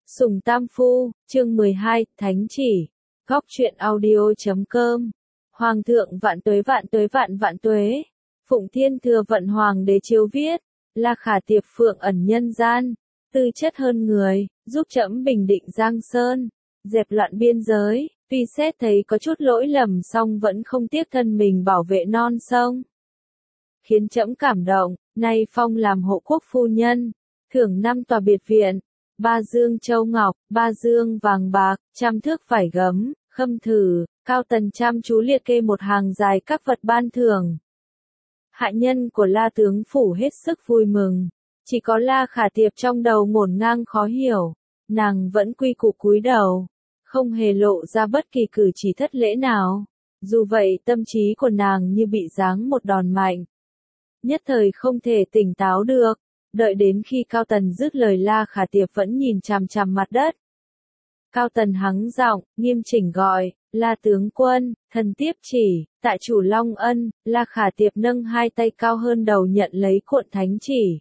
Sùng Tam Phu, chương 12, Thánh chỉ. Góc truyện audio.com. Hoàng thượng vạn tuế vạn tuế vạn vạn tuế. Phụng Thiên Thừa Vận Hoàng đế chiếu viết. La Khả Tiệp phượng ẩn nhân gian, tư chất hơn người, giúp trẫm bình định Giang Sơn, dẹp loạn biên giới. Tuy xét thấy có chút lỗi lầm song vẫn không tiếc thân mình bảo vệ non sông. Khiến trẫm cảm động, nay phong làm hộ quốc phu nhân, thưởng 5 tòa biệt viện, 3 dương châu ngọc, 3 dương vàng bạc, 100 thước vải gấm, khâm thử. Cao Tần chăm chú liệt kê một hàng dài các vật ban thưởng. Hạ nhân của La tướng phủ hết sức vui mừng, chỉ có La Khả Tiệp trong đầu ngổn ngang khó hiểu, nàng vẫn quy củ cúi đầu, không hề lộ ra bất kỳ cử chỉ thất lễ nào. Dù vậy tâm trí của nàng như bị giáng một đòn mạnh, nhất thời không thể tỉnh táo được. Đợi đến khi Cao Tần dứt lời, La Khả Tiệp vẫn nhìn chằm chằm mặt đất. Cao Tần hắng giọng, nghiêm chỉnh gọi, La tướng quân, thần tiếp chỉ. Tại chủ Long Ân. La Khả Tiệp nâng hai tay cao hơn đầu nhận lấy cuộn thánh chỉ.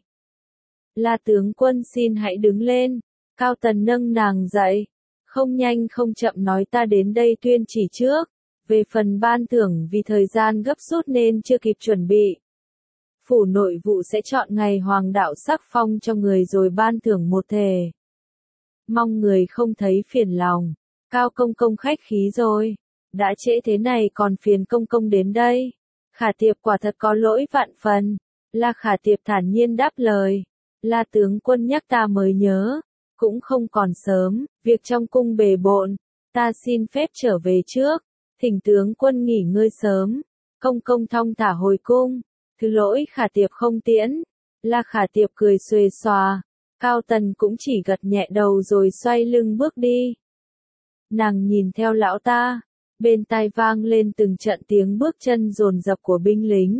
La tướng quân xin hãy đứng lên. Cao Tần nâng nàng dậy. Không nhanh không chậm nói, ta đến đây tuyên chỉ trước. Về phần ban thưởng vì thời gian gấp rút nên chưa kịp chuẩn bị. Phủ nội vụ sẽ chọn ngày hoàng đạo sắc phong cho người rồi ban thưởng một thể. Mong người không thấy phiền lòng. Cao công công khách khí rồi. Đã trễ thế này còn phiền công công đến đây. Khả Tiệp quả thật có lỗi vạn phần. La Khả Tiệp thản nhiên đáp lời. La tướng quân nhắc ta mới nhớ. Cũng không còn sớm, việc trong cung bề bộn. Ta xin phép trở về trước. Thỉnh tướng quân nghỉ ngơi sớm. Công công thong thả hồi cung. Thứ lỗi Khả Tiệp không tiễn. La Khả Tiệp cười xuề xòa. Cao Tần cũng chỉ gật nhẹ đầu rồi xoay lưng bước đi. Nàng nhìn theo lão ta. Bên tai vang lên từng trận tiếng bước chân dồn dập của binh lính.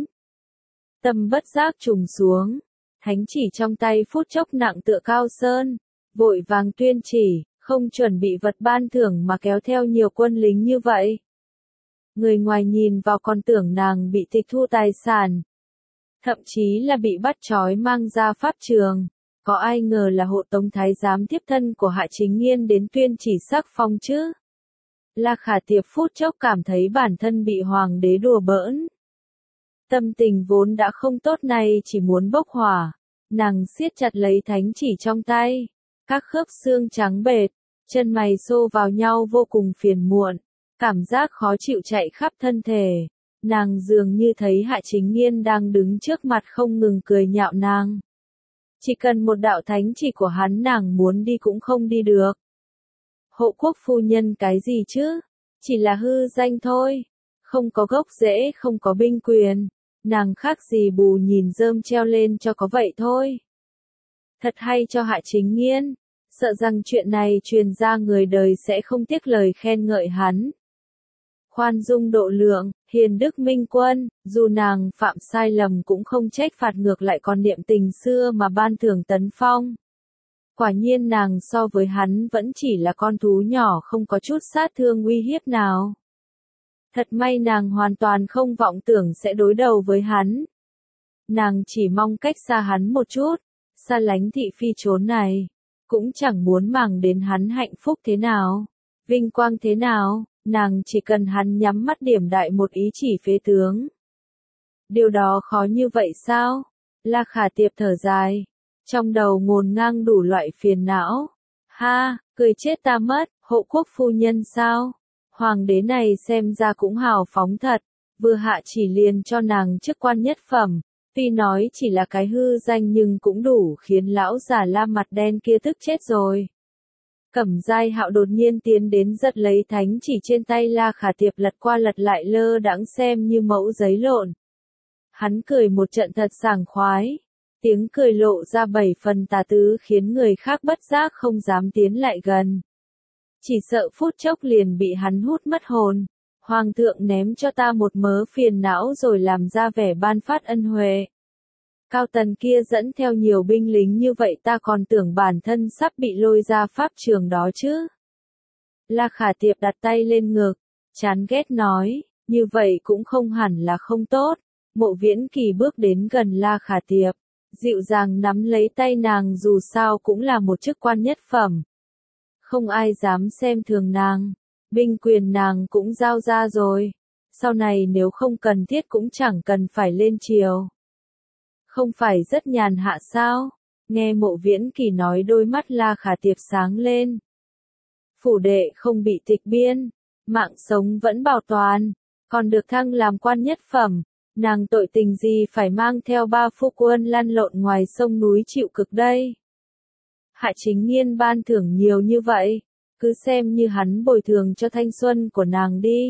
Tâm bất giác trùng xuống. Thánh chỉ trong tay phút chốc nặng tựa cao sơn. Vội vàng tuyên chỉ, không chuẩn bị vật ban thưởng mà kéo theo nhiều quân lính như vậy. Người ngoài nhìn vào còn tưởng nàng bị tịch thu tài sản. Thậm chí là bị bắt trói mang ra pháp trường. Có ai ngờ là hộ tống thái giám tiếp thân của Hạ Chính Nghiên đến tuyên chỉ sắc phong chứ? La Khả Tiệp phút chốc cảm thấy bản thân bị hoàng đế đùa bỡn. Tâm tình vốn đã không tốt này chỉ muốn bốc hỏa. Nàng siết chặt lấy thánh chỉ trong tay. Các khớp xương trắng bệt, chân mày xô vào nhau vô cùng phiền muộn. Cảm giác khó chịu chạy khắp thân thể. Nàng dường như thấy Hạ Chính Nghiên đang đứng trước mặt không ngừng cười nhạo nàng. Chỉ cần một đạo thánh chỉ của hắn nàng muốn đi cũng không đi được. Hộ quốc phu nhân cái gì chứ? Chỉ là hư danh thôi. Không có gốc rễ, không có binh quyền. Nàng khác gì bù nhìn rơm treo lên cho có vậy thôi. Thật hay cho Hạ Chính Nghiên. Sợ rằng chuyện này truyền ra người đời sẽ không tiếc lời khen ngợi hắn. Khoan dung độ lượng, hiền đức minh quân, dù nàng phạm sai lầm cũng không trách phạt, ngược lại còn niệm tình xưa mà ban thưởng tấn phong. Quả nhiên nàng so với hắn vẫn chỉ là con thú nhỏ không có chút sát thương uy hiếp nào. Thật may nàng hoàn toàn không vọng tưởng sẽ đối đầu với hắn. Nàng chỉ mong cách xa hắn một chút, xa lánh thị phi trốn này. Cũng chẳng muốn màng đến hắn hạnh phúc thế nào, vinh quang thế nào. Nàng chỉ cần hắn nhắm mắt điểm đại một ý chỉ phế tướng. Điều đó khó như vậy sao? La Khả Tiệp thở dài. Trong đầu ngổn ngang đủ loại phiền não. Ha, cười chết ta mất, hộ quốc phu nhân sao? Hoàng đế này xem ra cũng hào phóng thật. Vừa hạ chỉ liền cho nàng chức quan nhất phẩm. Tuy nói chỉ là cái hư danh nhưng cũng đủ khiến lão già La mặt đen kia tức chết rồi. Cẩm Giai Hạo đột nhiên tiến đến giật lấy thánh chỉ trên tay La Khả Tiệp, lật qua lật lại lơ đãng xem như mẫu giấy lộn. Hắn cười một trận thật sảng khoái. Tiếng cười lộ ra 7 phần tà tứ khiến người khác bất giác không dám tiến lại gần. Chỉ sợ phút chốc liền bị hắn hút mất hồn. Hoàng thượng ném cho ta một mớ phiền não rồi làm ra vẻ ban phát ân huệ. Cao Tần kia dẫn theo nhiều binh lính như vậy, ta còn tưởng bản thân sắp bị lôi ra pháp trường đó chứ. La Khả Tiệp đặt tay lên ngực, chán ghét nói, như vậy cũng không hẳn là không tốt. Mộ Viễn Kỳ bước đến gần La Khả Tiệp, dịu dàng nắm lấy tay nàng, dù sao cũng là một chức quan nhất phẩm. Không ai dám xem thường nàng. Binh quyền nàng cũng giao ra rồi. Sau này nếu không cần thiết cũng chẳng cần phải lên triều. Không phải rất nhàn hạ sao? Nghe Mộ Viễn Kỳ nói đôi mắt La Khả Tiệp sáng lên. Phủ đệ không bị tịch biên, mạng sống vẫn bảo toàn, còn được thăng làm quan nhất phẩm, nàng tội tình gì phải mang theo ba phu quân lăn lộn ngoài sông núi chịu cực đây. Hạ Chính Nghiên ban thưởng nhiều như vậy, cứ xem như hắn bồi thường cho thanh xuân của nàng đi.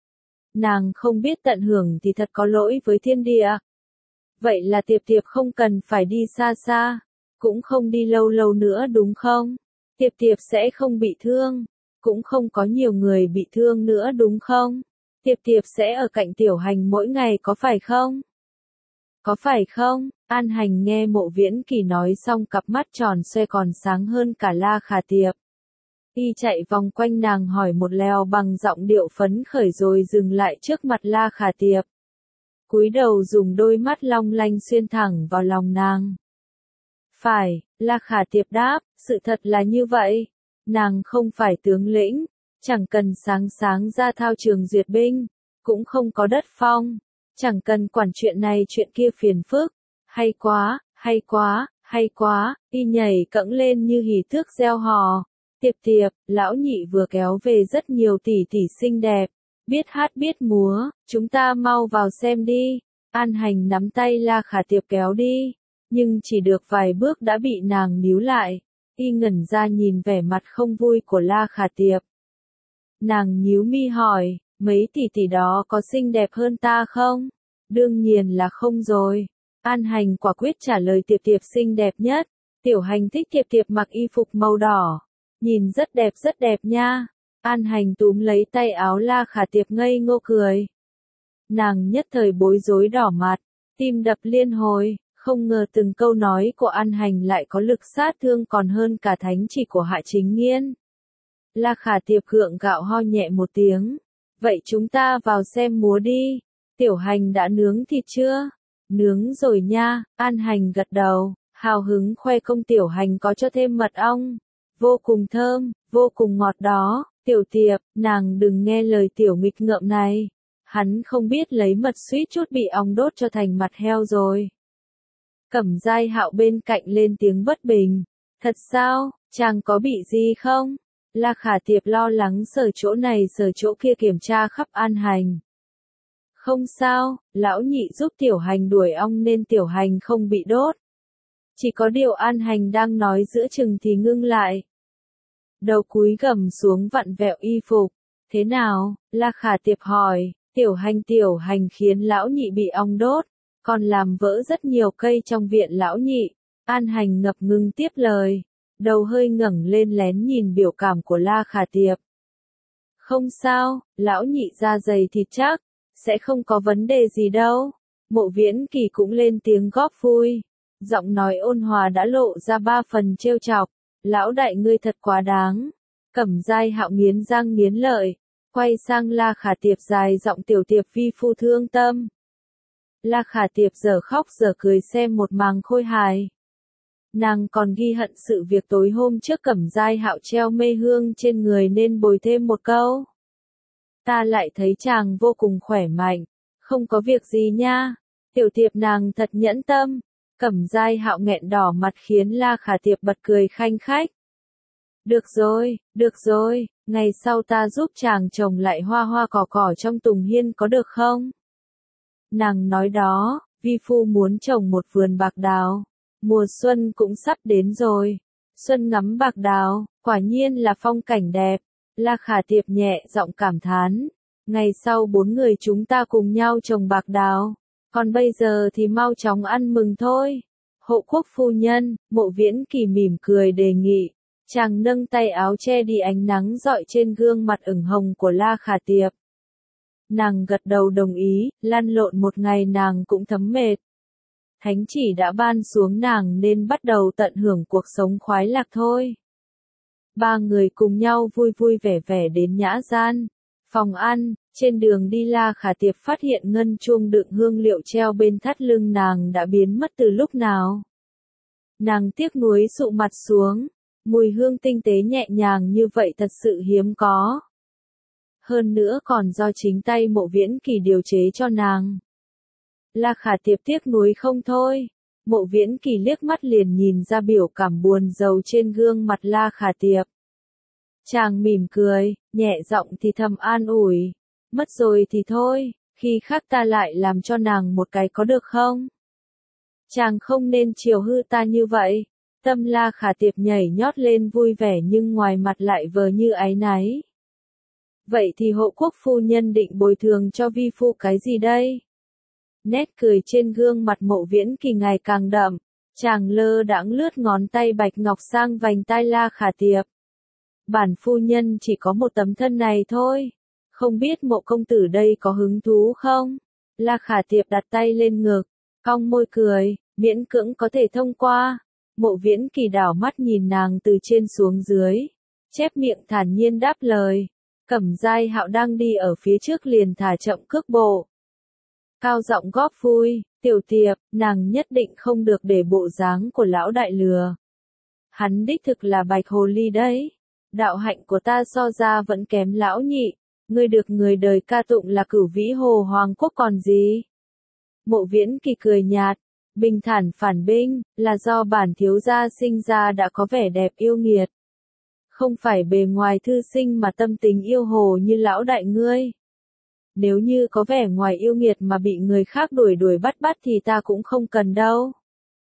Nàng không biết tận hưởng thì thật có lỗi với thiên địa. Vậy là Tiệp Tiệp không cần phải đi xa xa, cũng không đi lâu lâu nữa đúng không? Tiệp Tiệp sẽ không bị thương, cũng không có nhiều người bị thương nữa đúng không? Tiệp Tiệp sẽ ở cạnh Tiểu Hành mỗi ngày có phải không? Có phải không? An Hành nghe Mộ Viễn Kỳ nói xong cặp mắt tròn xoe còn sáng hơn cả La Khả Tiệp. Y chạy vòng quanh nàng hỏi một lèo bằng giọng điệu phấn khởi rồi dừng lại trước mặt La Khả Tiệp. Cúi đầu dùng đôi mắt long lanh xuyên thẳng vào lòng nàng. Phải, La Khả Tiệp đáp, sự thật là như vậy. Nàng không phải tướng lĩnh, chẳng cần sáng sáng ra thao trường duyệt binh, cũng không có đất phong, chẳng cần quản chuyện này chuyện kia phiền phức. Hay quá, hay quá, hay quá, y nhảy cẫng lên như hỉ thước reo hò. Tiệp Tiệp, lão nhị vừa kéo về rất nhiều tỷ tỷ xinh đẹp, biết hát biết múa, chúng ta mau vào xem đi. An Hành nắm tay La Khả Tiệp kéo đi, nhưng chỉ được vài bước đã bị nàng níu lại. Y ngẩn ra nhìn vẻ mặt không vui của La Khả Tiệp. Nàng nhíu mi hỏi, mấy tỷ tỷ đó có xinh đẹp hơn ta không? Đương nhiên là không rồi. An Hành quả quyết trả lời Tiệp Tiệp xinh đẹp nhất. Tiểu Hành thích Tiệp Tiệp mặc y phục màu đỏ. Nhìn rất đẹp nha. An Hành túm lấy tay áo La Khả Tiệp ngây ngô cười. Nàng nhất thời bối rối đỏ mặt, tim đập liên hồi, không ngờ từng câu nói của An Hành lại có lực sát thương còn hơn cả thánh chỉ của Hạ Chính Nghiên. La Khả Tiệp gượng gạo ho nhẹ một tiếng. Vậy chúng ta vào xem múa đi. Tiểu Hành đã nướng thịt chưa? Nướng rồi nha. An Hành gật đầu, hào hứng khoe công Tiểu Hành có cho thêm mật ong. Vô cùng thơm, vô cùng ngọt đó. Tiểu Tiệp, nàng đừng nghe lời tiểu nghịch ngợm này. Hắn không biết lấy mật suýt chút bị ong đốt cho thành mặt heo rồi. Cẩm Giai Hạo bên cạnh lên tiếng bất bình. Thật sao, chàng có bị gì không? La Khả Tiệp lo lắng sờ chỗ này sờ chỗ kia kiểm tra khắp An Hành. Không sao, lão nhị giúp Tiểu Hành đuổi ong nên Tiểu Hành không bị đốt. Chỉ có điều An Hành đang nói giữa chừng thì ngưng lại. Đầu cúi gầm xuống vặn vẹo y phục. Thế nào? La Khả Tiệp hỏi. Tiểu Hành khiến lão nhị bị ong đốt, còn làm vỡ rất nhiều cây trong viện lão nhị. An Hành ngập ngừng tiếp lời, đầu hơi ngẩng lên lén nhìn biểu cảm của La Khả Tiệp. Không sao, lão nhị da dày thịt chắc, sẽ không có vấn đề gì đâu. Mộ Viễn Kỳ cũng lên tiếng góp vui, giọng nói ôn hòa đã lộ ra ba phần trêu chọc. Lão đại ngươi thật quá đáng. Cẩm Giai Hạo nghiến răng nghiến lợi, quay sang La Khả Tiệp dài giọng tiểu Tiệp vi phu thương tâm. La Khả Tiệp giờ khóc giờ cười xem một màn khôi hài. Nàng còn ghi hận sự việc tối hôm trước Cẩm Giai Hạo treo mê hương trên người nên bồi thêm một câu. Ta lại thấy chàng vô cùng khỏe mạnh, không có việc gì nha. Tiểu Tiệp nàng thật nhẫn tâm. Cẩm Giai Hạo nghẹn đỏ mặt khiến La Khả Tiệp bật cười khanh khách. Được rồi, ngày sau ta giúp chàng trồng lại hoa hoa cỏ cỏ trong tùng hiên có được không? Nàng nói đó, vi phu muốn trồng một vườn bạc đào. Mùa xuân cũng sắp đến rồi. Xuân ngắm bạc đào, quả nhiên là phong cảnh đẹp. La Khả Tiệp nhẹ giọng cảm thán. Ngày sau 4 người chúng ta cùng nhau trồng bạc đào. Còn bây giờ thì mau chóng ăn mừng thôi. Hộ quốc phu nhân, Mộ Viễn Kỳ mỉm cười đề nghị. Chàng nâng tay áo che đi ánh nắng rọi trên gương mặt ửng hồng của La Khả Tiệp. Nàng gật đầu đồng ý, lăn lộn một ngày nàng cũng thấm mệt. Thánh chỉ đã ban xuống nàng nên bắt đầu tận hưởng cuộc sống khoái lạc thôi. Ba người cùng nhau vui vui vẻ vẻ đến nhã gian, phòng ăn. Trên đường đi La Khả Tiệp phát hiện ngân chuông đựng hương liệu treo bên thắt lưng nàng đã biến mất từ lúc nào. Nàng tiếc nuối sụ mặt xuống, Mùi hương tinh tế nhẹ nhàng như vậy thật sự hiếm có. Hơn nữa còn do chính tay Mộ Viễn Kỳ điều chế cho nàng. La Khả Tiệp tiếc nuối không thôi. Mộ Viễn Kỳ liếc mắt liền nhìn ra biểu cảm buồn rầu trên gương mặt La Khả Tiệp. Chàng mỉm cười, nhẹ giọng thì thầm an ủi. Mất rồi thì thôi, khi khác ta lại làm cho nàng một cái có được không? Chàng không nên chiều hư ta như vậy. Tâm La Khả Tiệp nhảy nhót lên vui vẻ nhưng ngoài mặt lại vờ như áy náy. Vậy thì hộ quốc phu nhân định bồi thường cho vi phu cái gì đây? Nét cười trên gương mặt Mộ Viễn Kỳ ngày càng đậm. Chàng lơ đãng lướt ngón tay bạch ngọc sang vành tai La Khả Tiệp. Bản phu nhân chỉ có một tấm thân này thôi. Không biết Mộ công tử đây có hứng thú không? La Khả Tiệp đặt tay lên ngực, cong môi cười, miễn cưỡng có thể thông qua. Mộ Viễn Kỳ đảo mắt nhìn nàng từ trên xuống dưới, chép miệng thản nhiên đáp lời. Cẩm Giai Hạo đang đi ở phía trước liền thả chậm cước bộ. Cao giọng góp vui, Tiểu Tiệp, nàng nhất định không được để bộ dáng của lão đại lừa. Hắn đích thực là bạch hồ ly đấy. Đạo hạnh của ta so ra vẫn kém lão nhị. Ngươi được người đời ca tụng là cửu vĩ hồ hoàng quốc còn gì? Mộ Viễn Kỳ cười nhạt, bình thản phản binh, là do bản thiếu gia sinh ra đã có vẻ đẹp yêu nghiệt. Không phải bề ngoài thư sinh mà tâm tình yêu hồ như lão đại ngươi. Nếu như có vẻ ngoài yêu nghiệt mà bị người khác đuổi bắt thì ta cũng không cần đâu.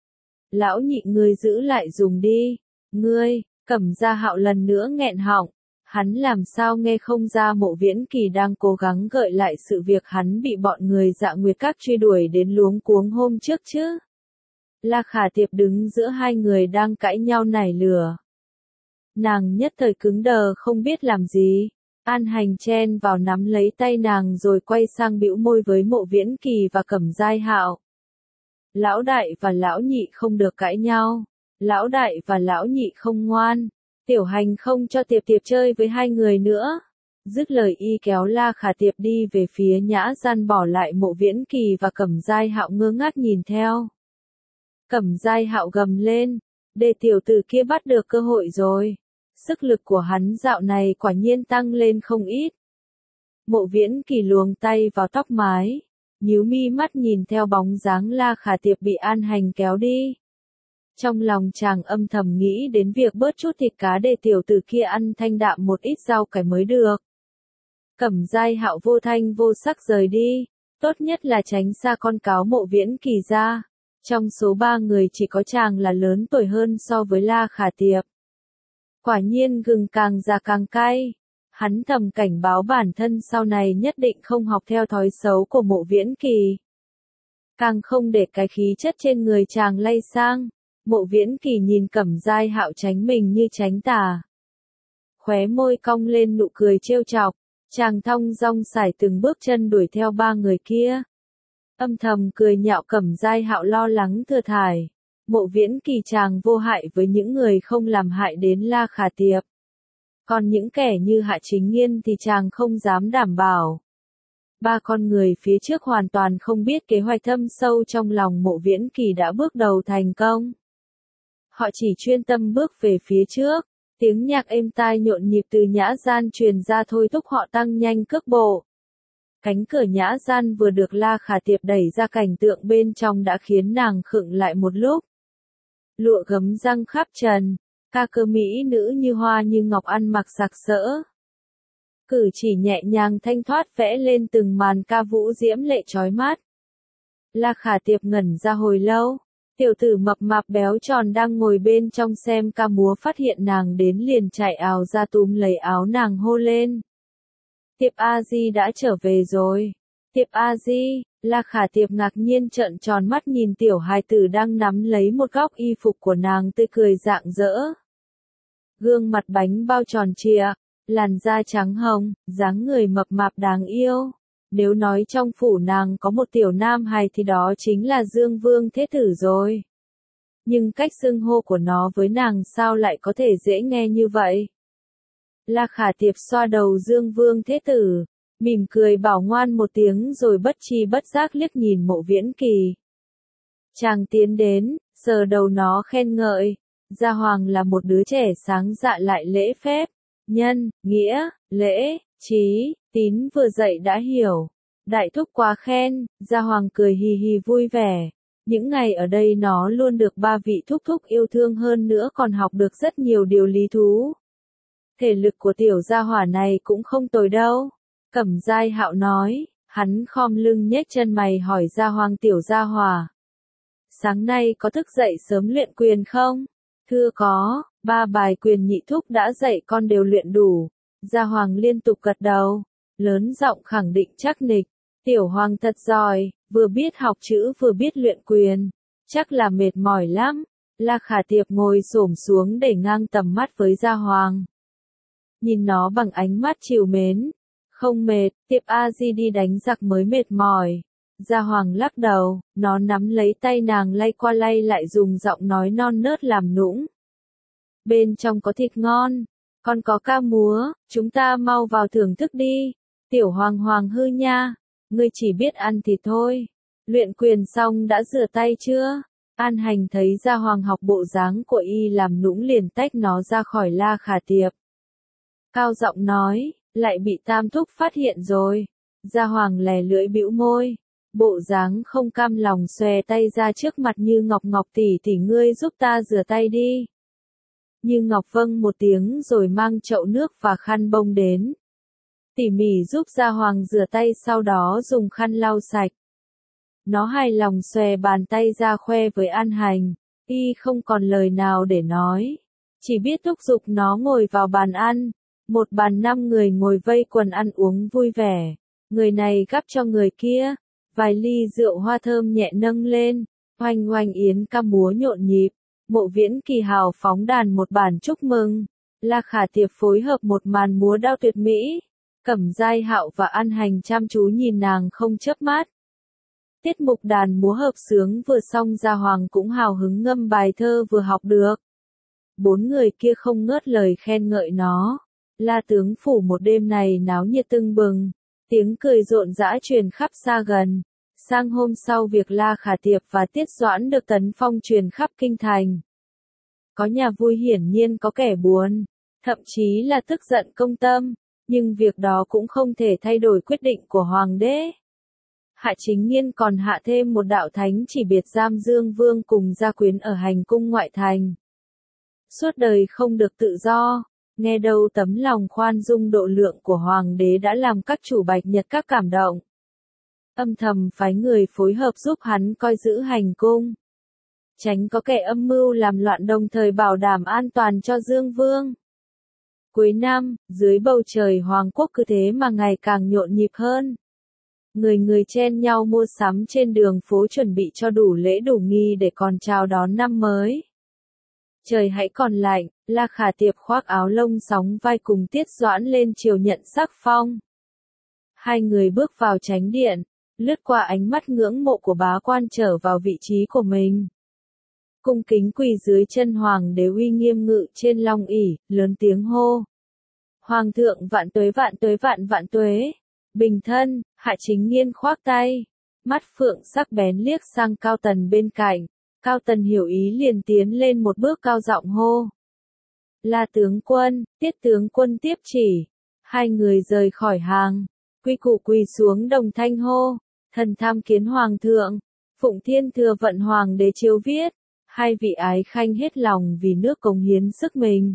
Lão nhị ngươi giữ lại dùng đi. Ngươi, Cẩm Gia Hạo lần nữa nghẹn họng. Hắn làm sao nghe không ra Mộ Viễn Kỳ đang cố gắng gợi lại sự việc hắn bị bọn người Dạ Nguyệt Các truy đuổi đến luống cuống hôm trước chứ. La Khả Tiệp đứng giữa hai người đang cãi nhau nảy lửa. Nàng nhất thời cứng đờ không biết làm gì. An Hành chen vào nắm lấy tay nàng rồi quay sang bĩu môi với Mộ Viễn Kỳ và Cẩm Giai Hạo. Lão đại và lão nhị không được cãi nhau. Lão đại và lão nhị không ngoan. Tiểu Hành không cho Tiệp Tiệp chơi với hai người nữa. Dứt lời y kéo La Khả Tiệp đi về phía nhã gian bỏ lại Mộ Viễn Kỳ và Cẩm Giai Hạo ngơ ngác nhìn theo. Cẩm Giai Hạo gầm lên, để tiểu tử kia bắt được cơ hội rồi. Sức lực của hắn dạo này quả nhiên tăng lên không ít. Mộ Viễn Kỳ luồng tay vào tóc mái, nhíu mi mắt nhìn theo bóng dáng La Khả Tiệp bị An Hành kéo đi. Trong lòng chàng âm thầm nghĩ đến việc bớt chút thịt cá để tiểu tử kia ăn thanh đạm một ít rau cải mới được. Cẩm Giai Hạo vô thanh vô sắc rời đi, tốt nhất là tránh xa con cáo Mộ Viễn Kỳ ra. Trong số ba người chỉ có chàng là lớn tuổi hơn so với La Khả Tiệp. Quả nhiên gừng càng già càng cay. Hắn thầm cảnh báo bản thân sau này nhất định không học theo thói xấu của Mộ Viễn Kỳ. Càng không để cái khí chất trên người chàng lay sang. Mộ Viễn Kỳ nhìn Cẩm Giai Hạo tránh mình như tránh tà. Khóe môi cong lên nụ cười trêu chọc, chàng thong dong sải từng bước chân đuổi theo ba người kia. Âm thầm cười nhạo Cẩm Giai Hạo lo lắng thừa thải. Mộ Viễn Kỳ chàng vô hại với những người không làm hại đến La Khả Tiệp. Còn những kẻ như Hạ Chính Nghiên thì chàng không dám đảm bảo. Ba con người phía trước hoàn toàn không biết kế hoạch thâm sâu trong lòng Mộ Viễn Kỳ đã bước đầu thành công. Họ chỉ chuyên tâm bước về phía trước, tiếng nhạc êm tai nhộn nhịp từ nhã gian truyền ra thôi thúc họ tăng nhanh cước bộ. Cánh cửa nhã gian vừa được La Khả Tiệp đẩy ra, cảnh tượng bên trong đã khiến nàng khựng lại một lúc. Lụa gấm răng khắp trần, ca cơ mỹ nữ như hoa như ngọc ăn mặc sặc sỡ. Cử chỉ nhẹ nhàng thanh thoát vẽ lên từng màn ca vũ diễm lệ chói mắt. La Khả Tiệp ngẩn ra hồi lâu. Tiểu tử mập mạp béo tròn đang ngồi bên trong xem ca múa phát hiện nàng đến liền chạy ào ra túm lấy áo nàng hô lên. Tiệp A Di đã trở về rồi. Tiệp A Di, La Khả Tiệp ngạc nhiên trợn tròn mắt nhìn tiểu hài tử đang nắm lấy một góc y phục của nàng tươi cười rạng rỡ. Gương mặt bánh bao tròn trịa, làn da trắng hồng, dáng người mập mạp đáng yêu. Nếu nói trong phủ nàng có một tiểu nam hài thì đó chính là Dương Vương Thế Tử rồi. Nhưng cách xưng hô của nó với nàng sao lại có thể dễ nghe như vậy? La Khả Tiệp xoa đầu Dương Vương Thế Tử, mỉm cười bảo ngoan một tiếng rồi bất tri bất giác liếc nhìn Mộ Viễn Kỳ. Chàng tiến đến, sờ đầu nó khen ngợi, Gia Hoàng là một đứa trẻ sáng dạ lại lễ phép, nhân, nghĩa, lễ, trí, tín vừa dạy đã hiểu. Đại thúc quá khen, Gia Hoàng cười hì hì vui vẻ. Những ngày ở đây nó luôn được ba vị thúc thúc yêu thương hơn nữa còn học được rất nhiều điều lý thú. Thể lực của tiểu gia hỏa này cũng không tồi đâu. Cẩm Giai Hạo nói, hắn khom lưng nhếch chân mày hỏi Gia Hoàng tiểu gia hỏa. Sáng nay có thức dậy sớm luyện quyền không? Thưa có, 3 bài quyền nhị thúc đã dạy con đều luyện đủ. Gia Hoàng liên tục gật đầu, lớn giọng khẳng định chắc nịch. Tiểu Hoàng thật giỏi, vừa biết học chữ vừa biết luyện quyền. Chắc là mệt mỏi lắm. La Khả Tiệp ngồi xổm xuống để ngang tầm mắt với Gia Hoàng. Nhìn nó bằng ánh mắt trìu mến. Không mệt, Tiệp A Di đi đánh giặc mới mệt mỏi. Gia Hoàng lắc đầu, nó nắm lấy tay nàng lay qua lay lại dùng giọng nói non nớt làm nũng. Bên trong có thịt ngon, còn có ca múa, chúng ta mau vào thưởng thức đi. Tiểu Hoàng Hoàng hư nha, ngươi chỉ biết ăn thịt thôi. Luyện quyền xong đã rửa tay chưa? An Hành thấy Gia Hoàng học bộ dáng của y làm nũng liền tách nó ra khỏi La Khả Tiệp. Cao giọng nói, lại bị Tam Thúc phát hiện rồi. Gia Hoàng lè lưỡi bĩu môi. Bộ dáng không cam lòng xòe tay ra trước mặt Như Ngọc. Ngọc tỷ ngươi giúp ta rửa tay đi. Như Ngọc vâng một tiếng rồi mang chậu nước và khăn bông đến. Tỉ mỉ giúp Gia Hoàng rửa tay sau đó dùng khăn lau sạch. Nó hài lòng xòe bàn tay ra khoe với An Hành. Y không còn lời nào để nói. Chỉ biết thúc giục nó ngồi vào bàn ăn. Một bàn 5 người ngồi vây quần ăn uống vui vẻ. Người này gắp cho người kia. Vài ly rượu hoa thơm nhẹ nâng lên. Oanh oanh yến ca múa nhộn nhịp. Mộ Viễn Kỳ hào phóng đàn một bản chúc mừng. La Khả Tiệp phối hợp một màn múa đao tuyệt mỹ. Cẩm Giai Hạo và An Hành chăm chú nhìn nàng không chớp mắt. Tiết mục đàn múa hợp xướng vừa xong Gia Hoàng cũng hào hứng ngâm bài thơ vừa học được. 4 người kia không ngớt lời khen ngợi nó. La tướng phủ một đêm này náo nhiệt tưng bừng. Tiếng cười rộn rã truyền khắp xa gần. Sang hôm sau việc La Khả Tiệp và Tiết Doãn được tấn phong truyền khắp kinh thành. Có nhà vui hiển nhiên có kẻ buồn, thậm chí là tức giận công tâm, nhưng việc đó cũng không thể thay đổi quyết định của Hoàng đế. Hạ Chính Nghiên còn hạ thêm một đạo thánh chỉ biệt giam Dương Vương cùng gia quyến ở hành cung ngoại thành. Suốt đời không được tự do, nghe đâu tấm lòng khoan dung độ lượng của Hoàng đế đã làm các chủ Bạch Nhật các cảm động. Âm thầm phái người phối hợp giúp hắn coi giữ hành cung. Tránh có kẻ âm mưu làm loạn đồng thời bảo đảm an toàn cho Dương Vương. Cuối năm, dưới bầu trời Hoàng quốc cứ thế mà ngày càng nhộn nhịp hơn. Người người chen nhau mua sắm trên đường phố chuẩn bị cho đủ lễ đủ nghi để còn chào đón năm mới. Trời hãy còn lạnh, La Khả Tiệp khoác áo lông sóng vai cùng Tiết Doãn lên triều nhận sắc phong. Hai người bước vào chánh điện, lướt qua ánh mắt ngưỡng mộ của bá quan trở vào vị trí của mình. Cung kính quỳ dưới chân Hoàng đế uy nghiêm ngự trên long ỷ, lớn tiếng hô. Hoàng thượng vạn tuế vạn tuế vạn vạn tuế. Bình thân, Hạ Chính Nghiên khoác tay. Mắt phượng sắc bén liếc sang Cao Tần bên cạnh. Cao Tần hiểu ý liền tiến lên một bước cao giọng hô. La tướng quân, Tiết tướng quân tiếp chỉ. Hai người rời khỏi hàng. Quy củ quỳ xuống đồng thanh hô. Thần tham kiến Hoàng thượng. Phụng Thiên Thừa Vận Hoàng đế chiếu viết. Hai vị ái khanh hết lòng vì nước cống hiến sức mình.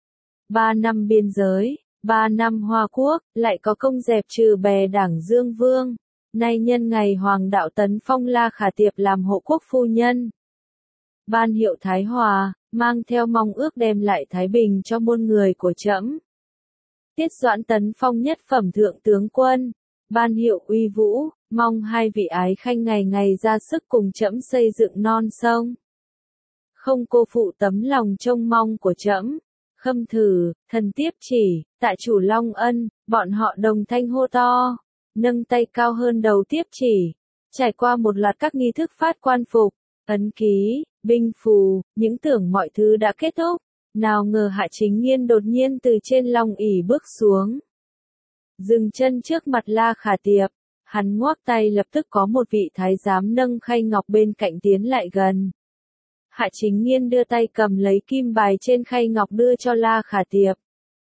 3 năm biên giới, 3 năm Hoa Quốc, lại có công dẹp trừ bè đảng Dương Vương. Nay nhân ngày Hoàng đạo tấn phong La Khả Tiệp làm hộ quốc phu nhân. Ban hiệu Thái Hòa, mang theo mong ước đem lại Thái Bình cho muôn người của trẫm. Tiết Doãn tấn phong nhất phẩm thượng tướng quân. Ban hiệu Uy Vũ, mong hai vị ái khanh ngày ngày ra sức cùng trẫm xây dựng non sông. Không cô phụ tấm lòng trông mong của trẫm. Khâm thử, thần tiếp chỉ, tại chủ Long Ân, bọn họ đồng thanh hô to, nâng tay cao hơn đầu tiếp chỉ. Trải qua một loạt các nghi thức phát quan phục, ấn ký, binh phù, những tưởng mọi thứ đã kết thúc. Nào ngờ Hạ Chính Nghiên đột nhiên từ trên long ỷ bước xuống. Dừng chân trước mặt La Khả Tiệp, hắn ngoác tay lập tức có một vị thái giám nâng khay ngọc bên cạnh tiến lại gần. Hạ Chính Nghiên đưa tay cầm lấy kim bài trên khay ngọc đưa cho La Khả Tiệp.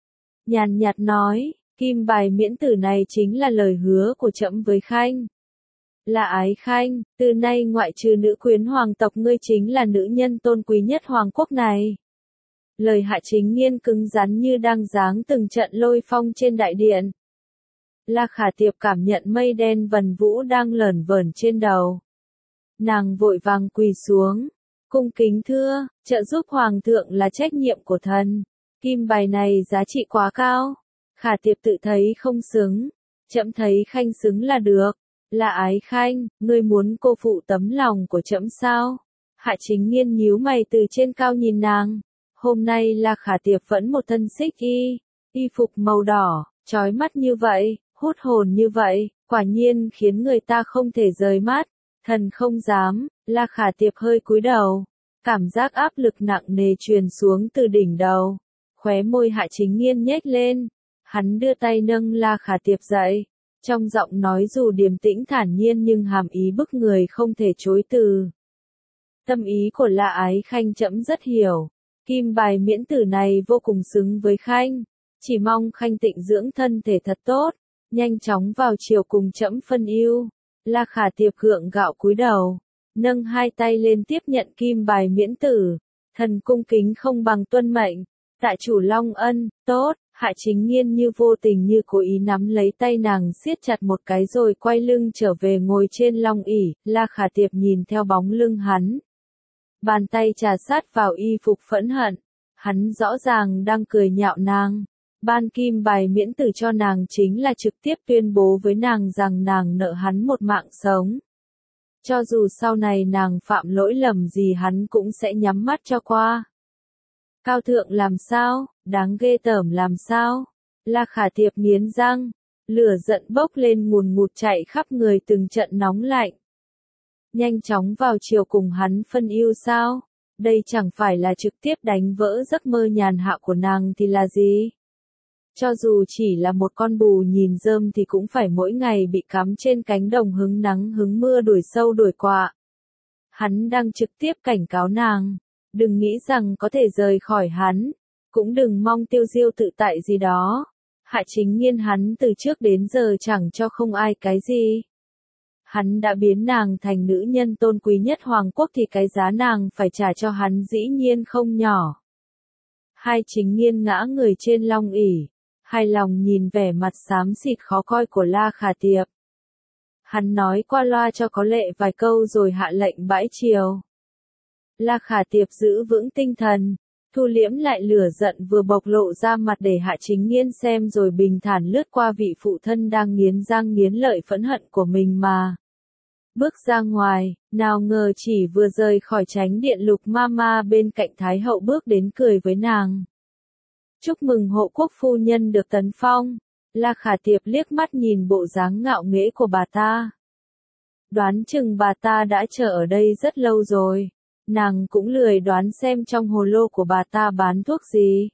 Nhàn nhạt nói, kim bài miễn tử này chính là lời hứa của trẫm với Khanh. Là Ái Khanh, từ nay ngoại trừ nữ quyến hoàng tộc ngươi chính là nữ nhân tôn quý nhất hoàng quốc này. Lời Hạ Chính Nghiên cứng rắn như đang giáng từng trận lôi phong trên đại điện. La Khả Tiệp cảm nhận mây đen vần vũ đang lởn vởn trên đầu. Nàng vội vàng quỳ xuống, cung kính thưa, trợ giúp hoàng thượng là trách nhiệm của thần. Kim bài này giá trị quá cao. Khả Tiệp tự thấy không xứng, trẫm thấy Khanh xứng là được. Là Ái Khanh, ngươi muốn cô phụ tấm lòng của trẫm sao? Hạ Chính Nghiên nhíu mày từ trên cao nhìn nàng. Hôm nay La Khả Tiệp vẫn một thân xích y phục màu đỏ, chói mắt như vậy, hút hồn như vậy, quả nhiên khiến người ta không thể rời mắt. Thần không dám. La Khả Tiệp hơi cúi đầu, cảm giác áp lực nặng nề truyền xuống từ đỉnh đầu. Khóe môi Hạ Chính Nghiên nhếch lên, hắn đưa tay nâng La Khả Tiệp dậy, trong giọng nói dù điềm tĩnh thản nhiên nhưng hàm ý bức người không thể chối từ. Tâm ý của La Ái Khanh trẫm rất hiểu, kim bài miễn tử này vô cùng xứng với Khanh, chỉ mong Khanh tịnh dưỡng thân thể thật tốt, nhanh chóng vào chiều cùng trẫm phân ưu. La Khả Tiệp gượng gạo cúi đầu, nâng hai tay lên tiếp nhận kim bài miễn tử, thần cung kính không bằng tuân mệnh. Tạ chủ Long Ân, tốt. Hạ Chính Nghiên như vô tình như cố ý nắm lấy tay nàng siết chặt một cái rồi quay lưng trở về ngồi trên long ỷ. La Khả Tiệp nhìn theo bóng lưng hắn, bàn tay trà sát vào y phục phẫn hận. Hắn rõ ràng đang cười nhạo nàng. Ban kim bài miễn tử cho nàng chính là trực tiếp tuyên bố với nàng rằng nàng nợ hắn một mạng sống. Cho dù sau này nàng phạm lỗi lầm gì hắn cũng sẽ nhắm mắt cho qua. Cao thượng làm sao, đáng ghê tởm làm sao? La Khả Tiệp nghiến răng, lửa giận bốc lên ngùn ngụt chạy khắp người từng trận nóng lạnh. Nhanh chóng vào chiều cùng hắn phân ưu sao? Đây chẳng phải là trực tiếp đánh vỡ giấc mơ nhàn hạ của nàng thì là gì? Cho dù chỉ là một con bù nhìn rơm thì cũng phải mỗi ngày bị cắm trên cánh đồng hứng nắng hứng mưa đuổi sâu đuổi quạ. Hắn đang trực tiếp cảnh cáo nàng. Đừng nghĩ rằng có thể rời khỏi hắn, cũng đừng mong tiêu diêu tự tại gì đó. Hạ Chính Nghiên hắn từ trước đến giờ chẳng cho không ai cái gì. Hắn đã biến nàng thành nữ nhân tôn quý nhất hoàng quốc thì cái giá nàng phải trả cho hắn dĩ nhiên không nhỏ. Hai Chính Nghiên ngã người trên long ỷ, hài lòng nhìn vẻ mặt xám xịt khó coi của La Khả Tiệp. Hắn nói qua loa cho có lệ vài câu rồi hạ lệnh bãi triều. La Khả Tiệp giữ vững tinh thần, thu liễm lại lửa giận vừa bộc lộ ra mặt để Hạ Chính Nghiên xem rồi bình thản lướt qua vị phụ thân đang nghiến răng nghiến lợi phẫn hận của mình mà. Bước ra ngoài, nào ngờ chỉ vừa rời khỏi chánh điện Lục Mama bên cạnh Thái hậu bước đến cười với nàng. Chúc mừng hộ quốc phu nhân được tấn phong. La Khả Tiệp liếc mắt nhìn bộ dáng ngạo nghễ của bà ta. Đoán chừng bà ta đã chờ ở đây rất lâu rồi. Nàng cũng lười đoán xem trong hồ lô của bà ta bán thuốc gì.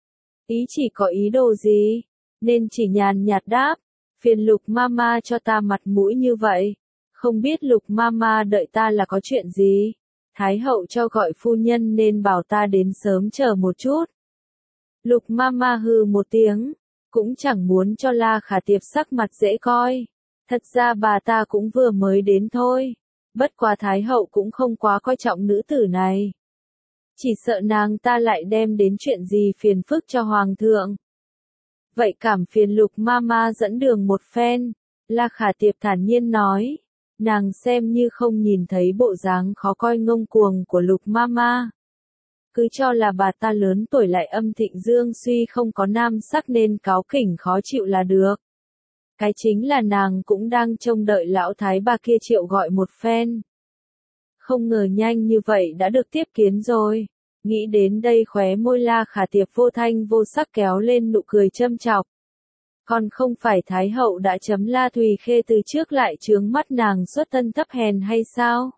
Ý chỉ có ý đồ gì, nên chỉ nhàn nhạt đáp, phiền Lục Mama cho ta mặt mũi như vậy. Không biết Lục Mama đợi ta là có chuyện gì. Thái hậu cho gọi phu nhân nên bảo ta đến sớm chờ một chút. Lục Mama hừ một tiếng, cũng chẳng muốn cho La Khả Tiệp sắc mặt dễ coi. Thật ra bà ta cũng vừa mới đến thôi. Bất quá Thái hậu cũng không quá coi trọng nữ tử này. Chỉ sợ nàng ta lại đem đến chuyện gì phiền phức cho hoàng thượng. Vậy cảm phiền Lục Mama dẫn đường một phen. La Khả Tiệp thản nhiên nói. Nàng xem như không nhìn thấy bộ dáng khó coi ngông cuồng của Lục Mama. Cứ cho là bà ta lớn tuổi lại âm thịnh dương suy không có nam sắc nên cáu kỉnh khó chịu là được. Cái chính là nàng cũng đang trông đợi lão thái bà kia triệu gọi một phen. Không ngờ nhanh như vậy đã được tiếp kiến rồi. Nghĩ đến đây khóe môi La Khả Tiệp vô thanh vô sắc kéo lên nụ cười châm chọc. Còn không phải Thái hậu đã chấm La Thùy Khê từ trước lại chướng mắt nàng xuất thân thấp hèn hay sao?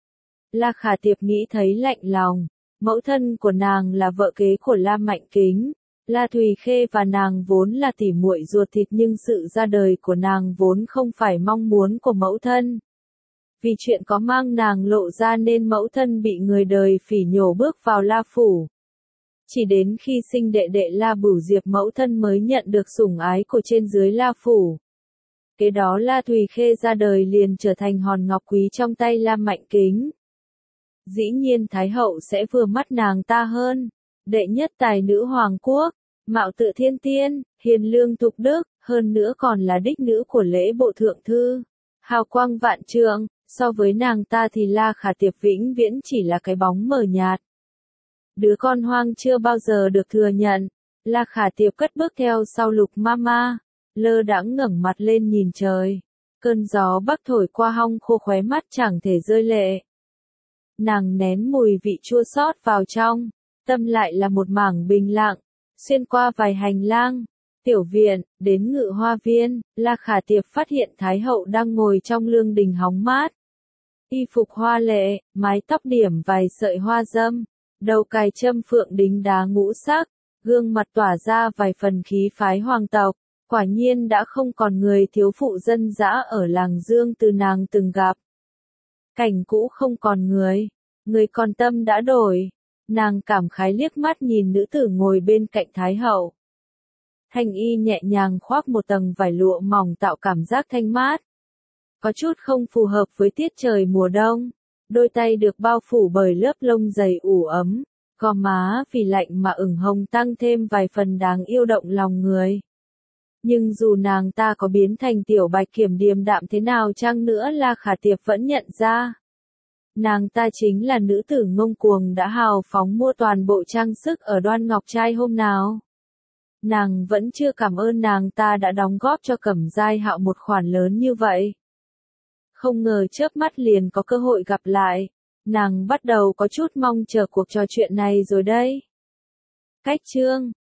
La Khả Tiệp nghĩ thấy lạnh lòng. Mẫu thân của nàng là vợ kế của La Mạnh Kính. La Thùy Khê và nàng vốn là tỉ muội ruột thịt nhưng sự ra đời của nàng vốn không phải mong muốn của mẫu thân. Vì chuyện có mang nàng lộ ra nên mẫu thân bị người đời phỉ nhổ bước vào La Phủ. Chỉ đến khi sinh đệ đệ La Bửu Diệp mẫu thân mới nhận được sủng ái của trên dưới La Phủ. Kế đó La Thùy Khê ra đời liền trở thành hòn ngọc quý trong tay La Mạnh Kính. Dĩ nhiên Thái Hậu sẽ vừa mắt nàng ta hơn. Đệ nhất tài nữ Hoàng Quốc, mạo tự thiên tiên, hiền lương thục đức, hơn nữa còn là đích nữ của lễ bộ thượng thư. Hào quang vạn trượng, so với nàng ta thì La Khả Tiệp vĩnh viễn chỉ là cái bóng mờ nhạt. Đứa con hoang chưa bao giờ được thừa nhận. La Khả Tiệp cất bước theo sau Lục Mama, lơ đãng ngẩng mặt lên nhìn trời. Cơn gió bắc thổi qua hong khô khóe mắt chẳng thể rơi lệ. Nàng nén mùi vị chua xót vào trong, tâm lại là một mảng bình lặng, xuyên qua vài hành lang, tiểu viện, đến Ngự Hoa Viên, La Khả Tiệp phát hiện Thái Hậu đang ngồi trong lương đình hóng mát. Y phục hoa lệ, mái tóc điểm vài sợi hoa dâm, đầu cài châm phượng đính đá ngũ sắc, gương mặt tỏa ra vài phần khí phái hoàng tộc, quả nhiên đã không còn người thiếu phụ dân dã ở làng Dương từ nàng từng gặp. Cảnh cũ không còn người còn tâm đã đổi. Nàng cảm khái liếc mắt nhìn nữ tử ngồi bên cạnh Thái Hậu. Thanh y nhẹ nhàng khoác một tầng vải lụa mỏng tạo cảm giác thanh mát. Có chút không phù hợp với tiết trời mùa đông. Đôi tay được bao phủ bởi lớp lông dày ủ ấm, gò má vì lạnh mà ửng hồng tăng thêm vài phần đáng yêu động lòng người. Nhưng dù nàng ta có biến thành tiểu bạch kiểm điềm đạm thế nào chăng nữa La Khả Tiệp vẫn nhận ra. Nàng ta chính là nữ tử ngông cuồng đã hào phóng mua toàn bộ trang sức ở Đoan Ngọc Trai hôm nào. Nàng vẫn chưa cảm ơn nàng ta đã đóng góp cho Cẩm Giai Hạo một khoản lớn như vậy. Không ngờ chớp mắt liền có cơ hội gặp lại. Nàng bắt đầu có chút mong chờ cuộc trò chuyện này rồi đây. Cách chương